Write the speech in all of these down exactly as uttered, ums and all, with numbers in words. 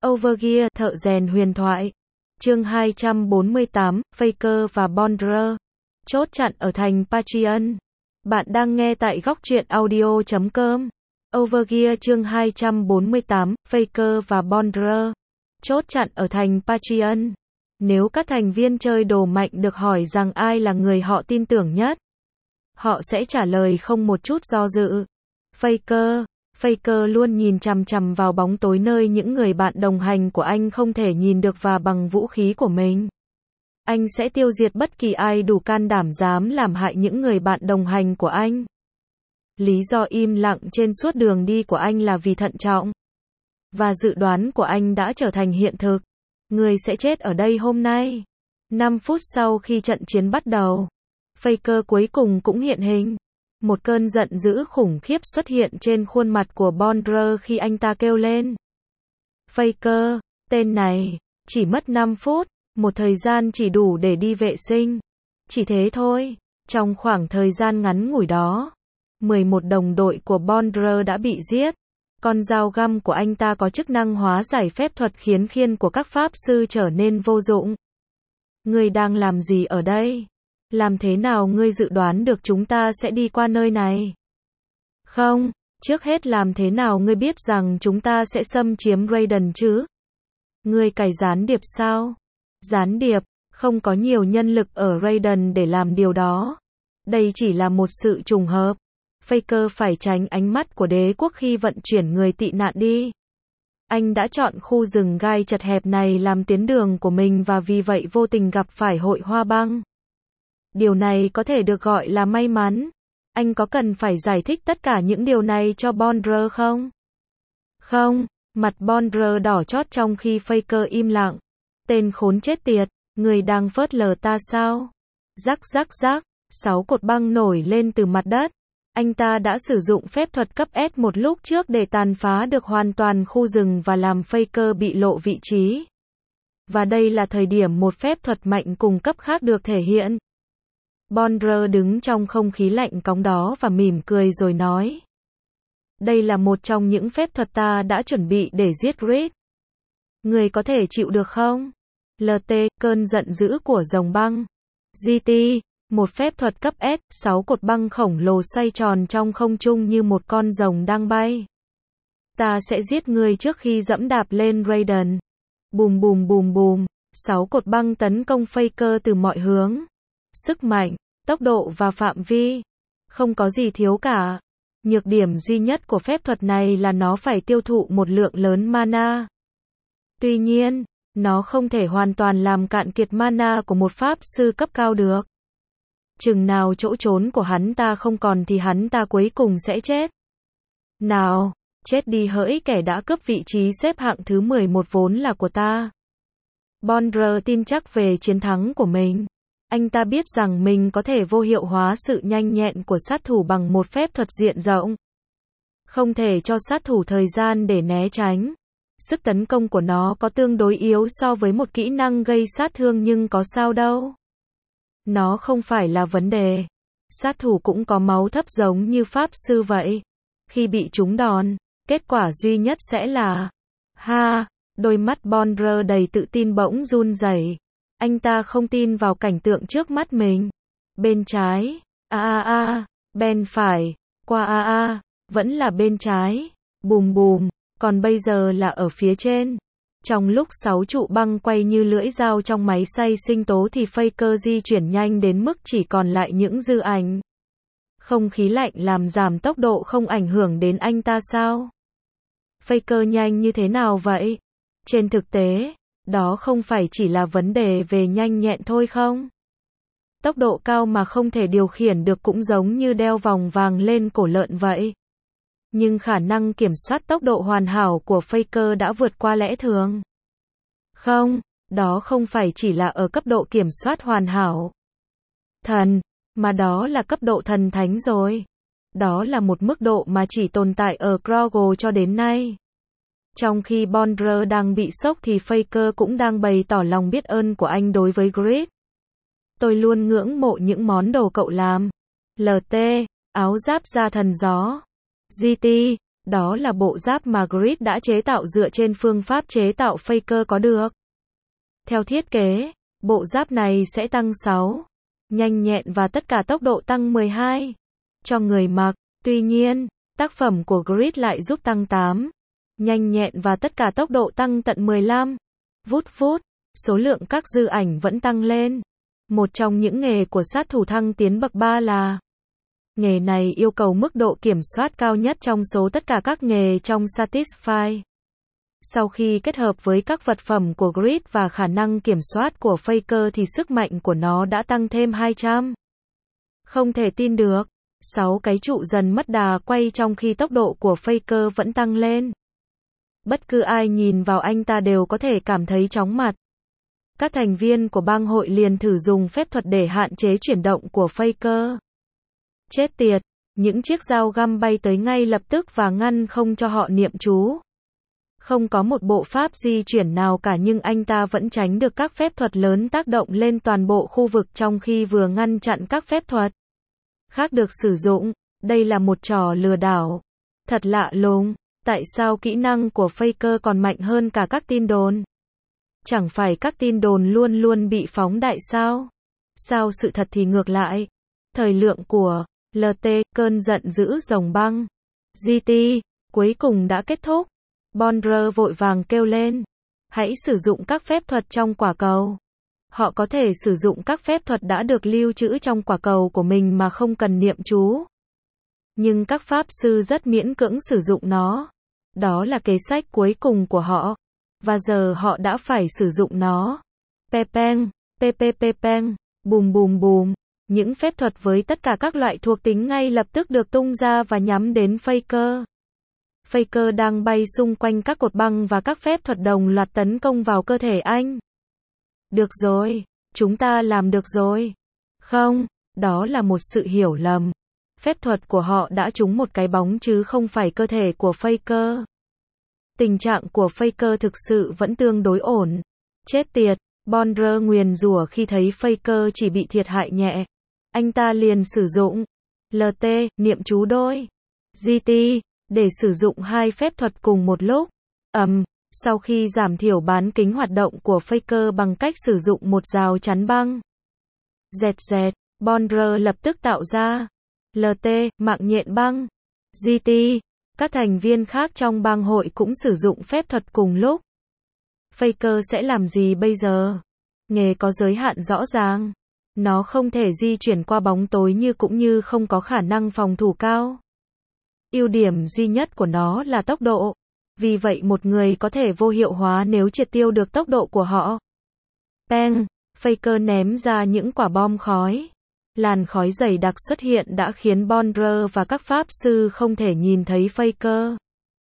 Overgear, thợ rèn huyền thoại. Chương hai trăm bốn mươi tám, Faker và Bondra. Chốt chặn ở thành Patreon. Bạn đang nghe tại góc truyện audio chấm com. Overgear chương hai trăm bốn mươi tám, Faker và Bondra. Chốt chặn ở thành Patreon. Nếu các thành viên chơi đồ mạnh được hỏi rằng ai là người họ tin tưởng nhất, họ sẽ trả lời không một chút do dự. Faker. Faker luôn nhìn chằm chằm vào bóng tối nơi những người bạn đồng hành của anh không thể nhìn được và bằng vũ khí của mình, anh sẽ tiêu diệt bất kỳ ai đủ can đảm dám làm hại những người bạn đồng hành của anh. Lý do im lặng trên suốt đường đi của anh là vì thận trọng. Và dự đoán của anh đã trở thành hiện thực. Người sẽ chết ở đây hôm nay. năm phút sau khi trận chiến bắt đầu, Faker cuối cùng cũng hiện hình. Một cơn giận dữ khủng khiếp xuất hiện trên khuôn mặt của Bondra khi anh ta kêu lên. Faker, tên này, chỉ mất năm phút, một thời gian chỉ đủ để đi vệ sinh. Chỉ thế thôi. Trong khoảng thời gian ngắn ngủi đó, mười một đồng đội của Bondra đã bị giết. Con dao găm của anh ta có chức năng hóa giải phép thuật khiến khiên của các pháp sư trở nên vô dụng. Ngươi đang làm gì ở đây? Làm thế nào ngươi dự đoán được chúng ta sẽ đi qua nơi này? Không, trước hết làm thế nào ngươi biết rằng chúng ta sẽ xâm chiếm Raiden chứ? Ngươi cài gián điệp sao? Gián điệp, không có nhiều nhân lực ở Raiden để làm điều đó. Đây chỉ là một sự trùng hợp. Faker phải tránh ánh mắt của đế quốc khi vận chuyển người tị nạn đi. Anh đã chọn khu rừng gai chật hẹp này làm tuyến đường của mình và vì vậy vô tình gặp phải hội hoa băng. Điều này có thể được gọi là may mắn. Anh có cần phải giải thích tất cả những điều này cho Bondra không? Không, mặt Bondra đỏ chót trong khi Faker im lặng. Tên khốn chết tiệt, người đang phớt lờ ta sao? Rắc rắc rắc, sáu cột băng nổi lên từ mặt đất. Anh ta đã sử dụng phép thuật cấp S một lúc trước để tàn phá được hoàn toàn khu rừng và làm Faker bị lộ vị trí. Và đây là thời điểm một phép thuật mạnh cùng cấp khác được thể hiện. Bondra đứng trong không khí lạnh cóng đó và mỉm cười rồi nói. Đây là một trong những phép thuật ta đã chuẩn bị để giết Grid. Người có thể chịu được không? lờ tê, cơn giận dữ của rồng băng. giê tê, một phép thuật cấp S, sáu cột băng khổng lồ xoay tròn trong không trung như một con rồng đang bay. Ta sẽ giết ngươi trước khi dẫm đạp lên Raiden. Bùm bùm bùm bùm, sáu cột băng tấn công Faker từ mọi hướng. Sức mạnh, tốc độ và phạm vi. Không có gì thiếu cả. Nhược điểm duy nhất của phép thuật này là nó phải tiêu thụ một lượng lớn mana. Tuy nhiên, nó không thể hoàn toàn làm cạn kiệt mana của một pháp sư cấp cao được. Chừng nào chỗ trốn của hắn ta không còn thì hắn ta cuối cùng sẽ chết. Nào, chết đi hỡi kẻ đã cướp vị trí xếp hạng thứ mười một vốn là của ta. Bondra tin chắc về chiến thắng của mình. Anh ta biết rằng mình có thể vô hiệu hóa sự nhanh nhẹn của sát thủ bằng một phép thuật diện rộng. Không thể cho sát thủ thời gian để né tránh. Sức tấn công của nó có tương đối yếu so với một kỹ năng gây sát thương nhưng có sao đâu. Nó không phải là vấn đề. Sát thủ cũng có máu thấp giống như pháp sư vậy. Khi bị trúng đòn, kết quả duy nhất sẽ là ha, đôi mắt Bondra đầy tự tin bỗng run rẩy. Anh ta không tin vào cảnh tượng trước mắt mình. Bên trái, a a a, bên phải, qua a a, vẫn là bên trái, bùm bùm, còn bây giờ là ở phía trên. Trong lúc sáu trụ băng quay như lưỡi dao trong máy xay sinh tố thì Faker di chuyển nhanh đến mức chỉ còn lại những dư ảnh. Không khí lạnh làm giảm tốc độ không ảnh hưởng đến anh ta sao? Faker nhanh như thế nào vậy? Trên thực tế, đó không phải chỉ là vấn đề về nhanh nhẹn thôi không? Tốc độ cao mà không thể điều khiển được cũng giống như đeo vòng vàng lên cổ lợn vậy. Nhưng khả năng kiểm soát tốc độ hoàn hảo của Faker đã vượt qua lẽ thường. Không, đó không phải chỉ là ở cấp độ kiểm soát hoàn hảo. Thần, mà đó là cấp độ thần thánh rồi. Đó là một mức độ mà chỉ tồn tại ở Grogu cho đến nay. Trong khi Bondra đang bị sốc thì Faker cũng đang bày tỏ lòng biết ơn của anh đối với Grid. Tôi luôn ngưỡng mộ những món đồ cậu làm. lờ tê, áo giáp da thần gió. giê tê, Đó là bộ giáp mà Grid đã chế tạo dựa trên phương pháp chế tạo Faker có được. Theo thiết kế, bộ giáp này sẽ tăng sáu, nhanh nhẹn và tất cả tốc độ tăng mười hai cho người mặc. Tuy nhiên, tác phẩm của Grid lại giúp tăng tám, nhanh nhẹn và tất cả tốc độ tăng tận mười lăm. Vút vút, số lượng các dư ảnh vẫn tăng lên. Một trong những nghề của sát thủ thăng tiến bậc ba là nghề này yêu cầu mức độ kiểm soát cao nhất trong số tất cả các nghề trong Satisfy. Sau khi kết hợp với các vật phẩm của Grid và khả năng kiểm soát của Faker thì sức mạnh của nó đã tăng thêm hai trăm. Không thể tin được, sáu cái trụ dần mất đà quay trong khi tốc độ của Faker vẫn tăng lên. Bất cứ ai nhìn vào anh ta đều có thể cảm thấy chóng mặt. Các thành viên của bang hội liền thử dùng phép thuật để hạn chế chuyển động của Faker. Chết tiệt, những chiếc dao găm bay tới ngay lập tức và ngăn không cho họ niệm chú. Không có một bộ pháp di chuyển nào cả nhưng anh ta vẫn tránh được các phép thuật lớn tác động lên toàn bộ khu vực trong khi vừa ngăn chặn các phép thuật khác được sử dụng. Đây là một trò lừa đảo. Thật lạ lùng, tại sao kỹ năng của Faker còn mạnh hơn cả các tin đồn? Chẳng phải các tin đồn luôn luôn bị phóng đại sao? Sao sự thật thì ngược lại? Thời lượng của lờ tê, cơn giận dữ rồng băng, giê tê, cuối cùng đã kết thúc. Bondra vội vàng kêu lên. Hãy sử dụng các phép thuật trong quả cầu. Họ có thể sử dụng các phép thuật đã được lưu trữ trong quả cầu của mình mà không cần niệm chú. Nhưng các pháp sư rất miễn cưỡng sử dụng nó. Đó là kế sách cuối cùng của họ. Và giờ họ đã phải sử dụng nó. Pepeng, pepepepeng, bùm bùm bùm. Những phép thuật với tất cả các loại thuộc tính ngay lập tức được tung ra và nhắm đến Faker. Faker đang bay xung quanh các cột băng và các phép thuật đồng loạt tấn công vào cơ thể anh. Được rồi, chúng ta làm được rồi. Không, đó là một sự hiểu lầm. Phép thuật của họ đã trúng một cái bóng chứ không phải cơ thể của Faker. Tình trạng của Faker thực sự vẫn tương đối ổn. Chết tiệt, Bondra nguyền rủa khi thấy Faker chỉ bị thiệt hại nhẹ. Anh ta liền sử dụng lờ tê, niệm chú đôi, giê tê, để sử dụng hai phép thuật cùng một lúc. Ầm, um, sau khi giảm thiểu bán kính hoạt động của Faker bằng cách sử dụng một rào chắn băng. Dẹt dẹt, Bondra lập tức tạo ra lờ tê, mạng nhện băng, giê tê. Các thành viên khác trong bang hội cũng sử dụng phép thuật cùng lúc. Faker sẽ làm gì bây giờ? Nghề có giới hạn rõ ràng. Nó không thể di chuyển qua bóng tối như cũng như không có khả năng phòng thủ cao. Ưu điểm duy nhất của nó là tốc độ. Vì vậy một người có thể vô hiệu hóa nếu triệt tiêu được tốc độ của họ. Peng, Faker ném ra những quả bom khói. Làn khói dày đặc xuất hiện đã khiến Bondra và các pháp sư không thể nhìn thấy Faker.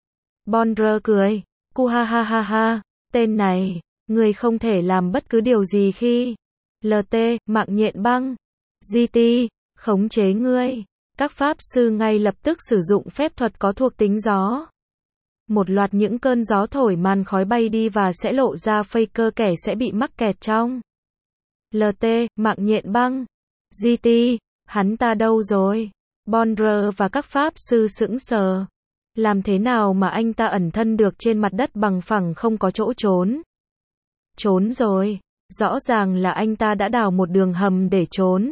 Bondra cười. Cu ha ha ha ha. Tên này, người không thể làm bất cứ điều gì khi lờ tê, mạng nhện băng, giê tê, khống chế ngươi. Các pháp sư ngay lập tức sử dụng phép thuật có thuộc tính gió. Một loạt những cơn gió thổi màn khói bay đi và sẽ lộ ra Faker kẻ sẽ bị mắc kẹt trong lờ tê, mạng nhện băng, giê tê. Hắn ta đâu rồi? Bondra và các pháp sư sững sờ. Làm thế nào mà anh ta ẩn thân được trên mặt đất bằng phẳng không có chỗ trốn? Trốn rồi. Rõ ràng là anh ta đã đào một đường hầm để trốn.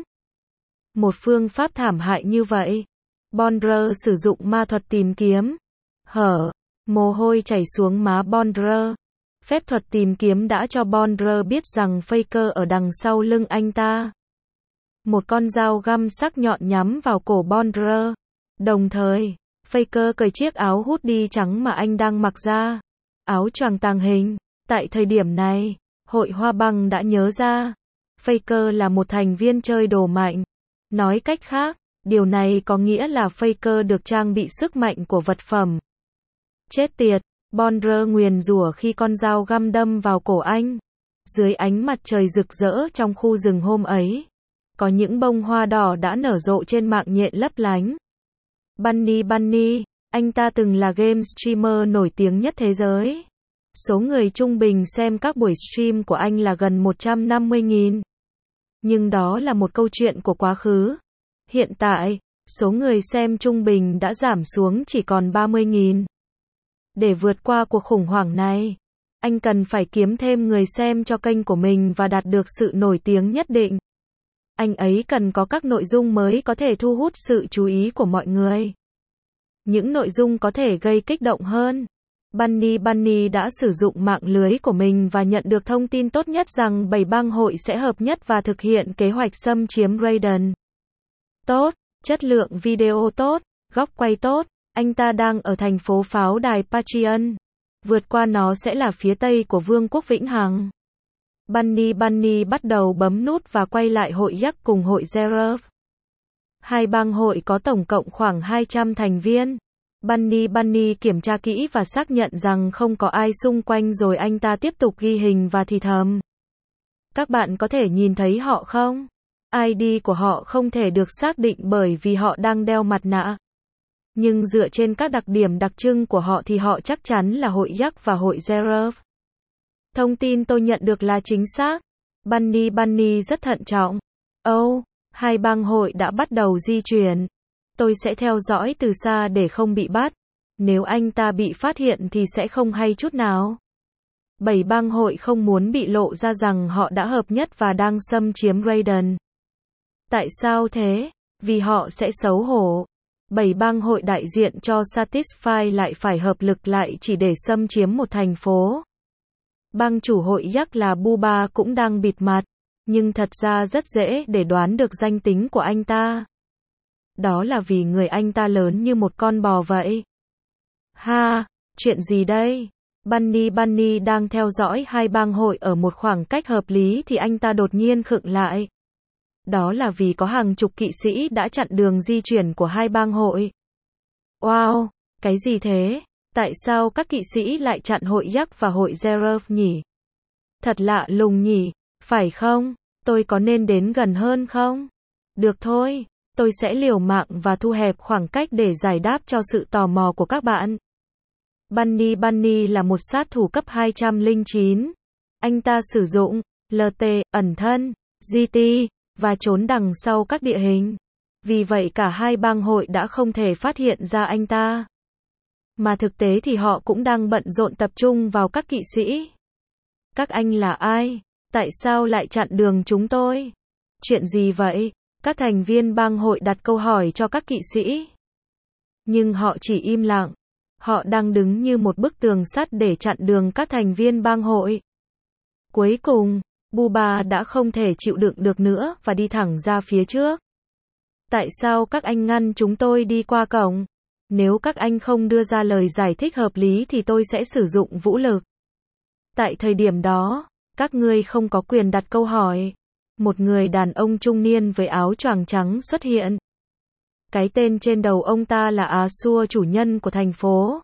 Một phương pháp thảm hại như vậy. Bondra sử dụng ma thuật tìm kiếm. Hở. Mồ hôi chảy xuống má Bondra. Phép thuật tìm kiếm đã cho Bondra biết rằng Faker ở đằng sau lưng anh ta. Một con dao găm sắc nhọn nhắm vào cổ Bondra. Đồng thời, Faker cởi chiếc áo hoodie trắng mà anh đang mặc ra. Áo choàng tàng hình. Tại thời điểm này, Hội Hoa Băng đã nhớ ra. Faker là một thành viên chơi đồ mạnh. Nói cách khác, điều này có nghĩa là Faker được trang bị sức mạnh của vật phẩm. Chết tiệt, Bondra nguyền rủa khi con dao găm đâm vào cổ anh. Dưới ánh mặt trời rực rỡ trong khu rừng hôm ấy, có những bông hoa đỏ đã nở rộ trên mạng nhện lấp lánh. Bunny Bunny, anh ta từng là game streamer nổi tiếng nhất thế giới. Số người trung bình xem các buổi stream của anh là gần một trăm năm mươi nghìn. Nhưng đó là một câu chuyện của quá khứ. Hiện tại, số người xem trung bình đã giảm xuống chỉ còn ba mươi nghìn. Để vượt qua cuộc khủng hoảng này, anh cần phải kiếm thêm người xem cho kênh của mình và đạt được sự nổi tiếng nhất định. Anh ấy cần có các nội dung mới có thể thu hút sự chú ý của mọi người. Những nội dung có thể gây kích động hơn. Bunny Bunny đã sử dụng mạng lưới của mình và nhận được thông tin tốt nhất rằng bảy bang hội sẽ hợp nhất và thực hiện kế hoạch xâm chiếm Raiden. Tốt, chất lượng video tốt, góc quay tốt, anh ta đang ở thành phố pháo đài Pacheon. Vượt qua nó sẽ là phía tây của Vương quốc Vĩnh Hằng. Bunny Bunny bắt đầu bấm nút và quay lại hội Yak cùng hội Zerov. Hai bang hội có tổng cộng khoảng hai trăm thành viên. Bunny Bunny kiểm tra kỹ và xác nhận rằng không có ai xung quanh rồi anh ta tiếp tục ghi hình và thì thầm. Các bạn có thể nhìn thấy họ không? i đê của họ không thể được xác định bởi vì họ đang đeo mặt nạ. Nhưng dựa trên các đặc điểm đặc trưng của họ thì họ chắc chắn là hội Yak và hội Zerov. Thông tin tôi nhận được là chính xác. Bunny Bunny rất thận trọng. Oh, hai bang hội đã bắt đầu di chuyển. Tôi sẽ theo dõi từ xa để không bị bắt. Nếu anh ta bị phát hiện thì sẽ không hay chút nào. Bảy bang hội không muốn bị lộ ra rằng họ đã hợp nhất và đang xâm chiếm Raiden. Tại sao thế? Vì họ sẽ xấu hổ. Bảy bang hội đại diện cho Satisfy lại phải hợp lực lại chỉ để xâm chiếm một thành phố. Bang chủ hội Yak là Buba cũng đang bịt mặt, nhưng thật ra rất dễ để đoán được danh tính của anh ta. Đó là vì người anh ta lớn như một con bò vậy. Ha, chuyện gì đây? Bunny Bunny đang theo dõi hai bang hội ở một khoảng cách hợp lý thì anh ta đột nhiên khựng lại. Đó là vì có hàng chục kỵ sĩ đã chặn đường di chuyển của hai bang hội. Wow, cái gì thế? Tại sao các kỵ sĩ lại chặn hội Yak và hội Zerov nhỉ? Thật lạ lùng nhỉ, phải không? Tôi có nên đến gần hơn không? Được thôi, tôi sẽ liều mạng và thu hẹp khoảng cách để giải đáp cho sự tò mò của các bạn. Bunny Bunny là một sát thủ cấp hai trăm lẻ chín. Anh ta sử dụng lờ tê, ẩn thân, giê tê, và trốn đằng sau các địa hình. Vì vậy cả hai bang hội đã không thể phát hiện ra anh ta. Mà thực tế thì họ cũng đang bận rộn tập trung vào các kỵ sĩ. Các anh là ai? Tại sao lại chặn đường chúng tôi? Chuyện gì vậy? Các thành viên bang hội đặt câu hỏi cho các kỵ sĩ. Nhưng họ chỉ im lặng. Họ đang đứng như một bức tường sắt để chặn đường các thành viên bang hội. Cuối cùng, Buba đã không thể chịu đựng được nữa và đi thẳng ra phía trước. Tại sao các anh ngăn chúng tôi đi qua cổng? Nếu các anh không đưa ra lời giải thích hợp lý thì tôi sẽ sử dụng vũ lực. Tại thời điểm đó, các ngươi không có quyền đặt câu hỏi. Một người đàn ông trung niên với áo choàng trắng xuất hiện. Cái tên trên đầu ông ta là Á Xua, chủ nhân của thành phố.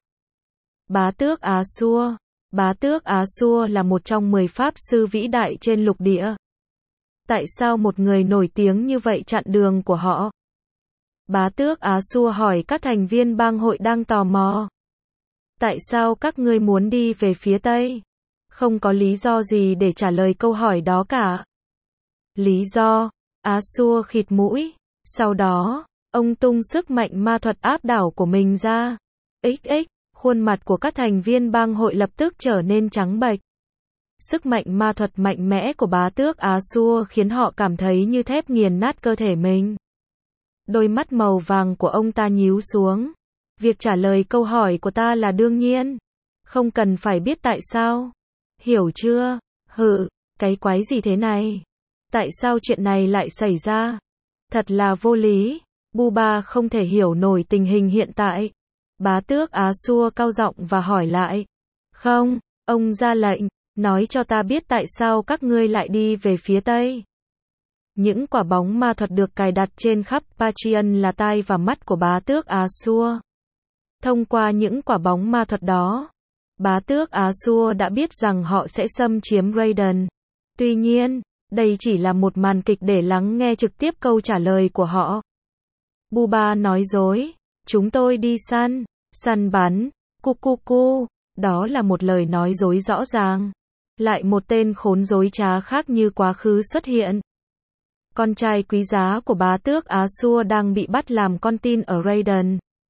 Bá tước Á Xua. Bá tước Á Xua là một trong mười pháp sư vĩ đại trên lục địa. Tại sao một người nổi tiếng như vậy chặn đường của họ? Bá tước Á Xua hỏi các thành viên bang hội đang tò mò. Tại sao các ngươi muốn đi về phía Tây? Không có lý do gì để trả lời câu hỏi đó cả. Lý do? Á Xua khịt mũi. Sau đó, ông tung sức mạnh ma thuật áp đảo của mình ra. X X, khuôn mặt của các thành viên bang hội lập tức trở nên trắng bệch. Sức mạnh ma thuật mạnh mẽ của bá tước Á Xua khiến họ cảm thấy như thép nghiền nát cơ thể mình. Đôi mắt màu vàng của ông ta nhíu xuống. Việc trả lời câu hỏi của ta là đương nhiên. Không cần phải biết tại sao. Hiểu chưa? Hự, cái quái gì thế này? Tại sao chuyện này lại xảy ra? Thật là vô lý. Buba không thể hiểu nổi tình hình hiện tại. Bá tước Á Xua cao giọng và hỏi lại. Không, ông ra lệnh, nói cho ta biết tại sao các ngươi lại đi về phía Tây. Những quả bóng ma thuật được cài đặt trên khắp Pacheon là tai và mắt của bá tước Á Xua. Thông qua những quả bóng ma thuật đó, bá tước Á Xua đã biết rằng họ sẽ xâm chiếm Raiden. Tuy nhiên, đây chỉ là một màn kịch để lắng nghe trực tiếp câu trả lời của họ. Buba nói dối. Chúng tôi đi săn, săn bắn, cu cu cu. Đó là một lời nói dối rõ ràng. Lại một tên khốn dối trá khác như quá khứ xuất hiện. Con trai quý giá của bá tước Á Xua đang bị bắt làm con tin ở Raiden.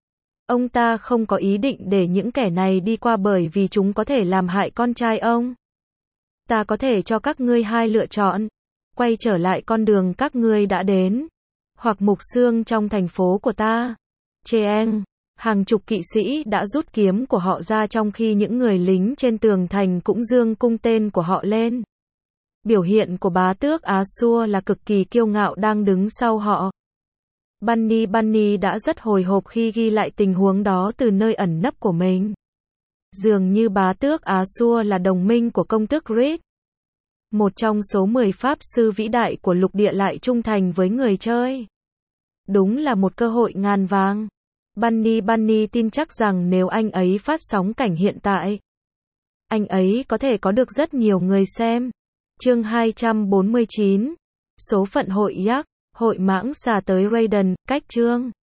Ông ta không có ý định để những kẻ này đi qua bởi vì chúng có thể làm hại con trai ông. Ta có thể cho các ngươi hai lựa chọn. Quay trở lại con đường các ngươi đã đến. Hoặc mục xương trong thành phố của ta. Cheng. Hàng chục kỵ sĩ đã rút kiếm của họ ra trong khi những người lính trên tường thành cũng giương cung tên của họ lên. Biểu hiện của bá tước Á Xua là cực kỳ kiêu ngạo đang đứng sau họ. Bunny Bunny đã rất hồi hộp khi ghi lại tình huống đó từ nơi ẩn nấp của mình. Dường như bá tước Á Xua là đồng minh của công tước Reed. Một trong số mười pháp sư vĩ đại của lục địa lại trung thành với người chơi. Đúng là một cơ hội ngàn vàng. Bunny Bunny tin chắc rằng nếu anh ấy phát sóng cảnh hiện tại, anh ấy có thể có được rất nhiều người xem. Chương hai trăm bốn mươi chín. Số phận hội Yak, hội mãng xà tới Raiden, cách chương.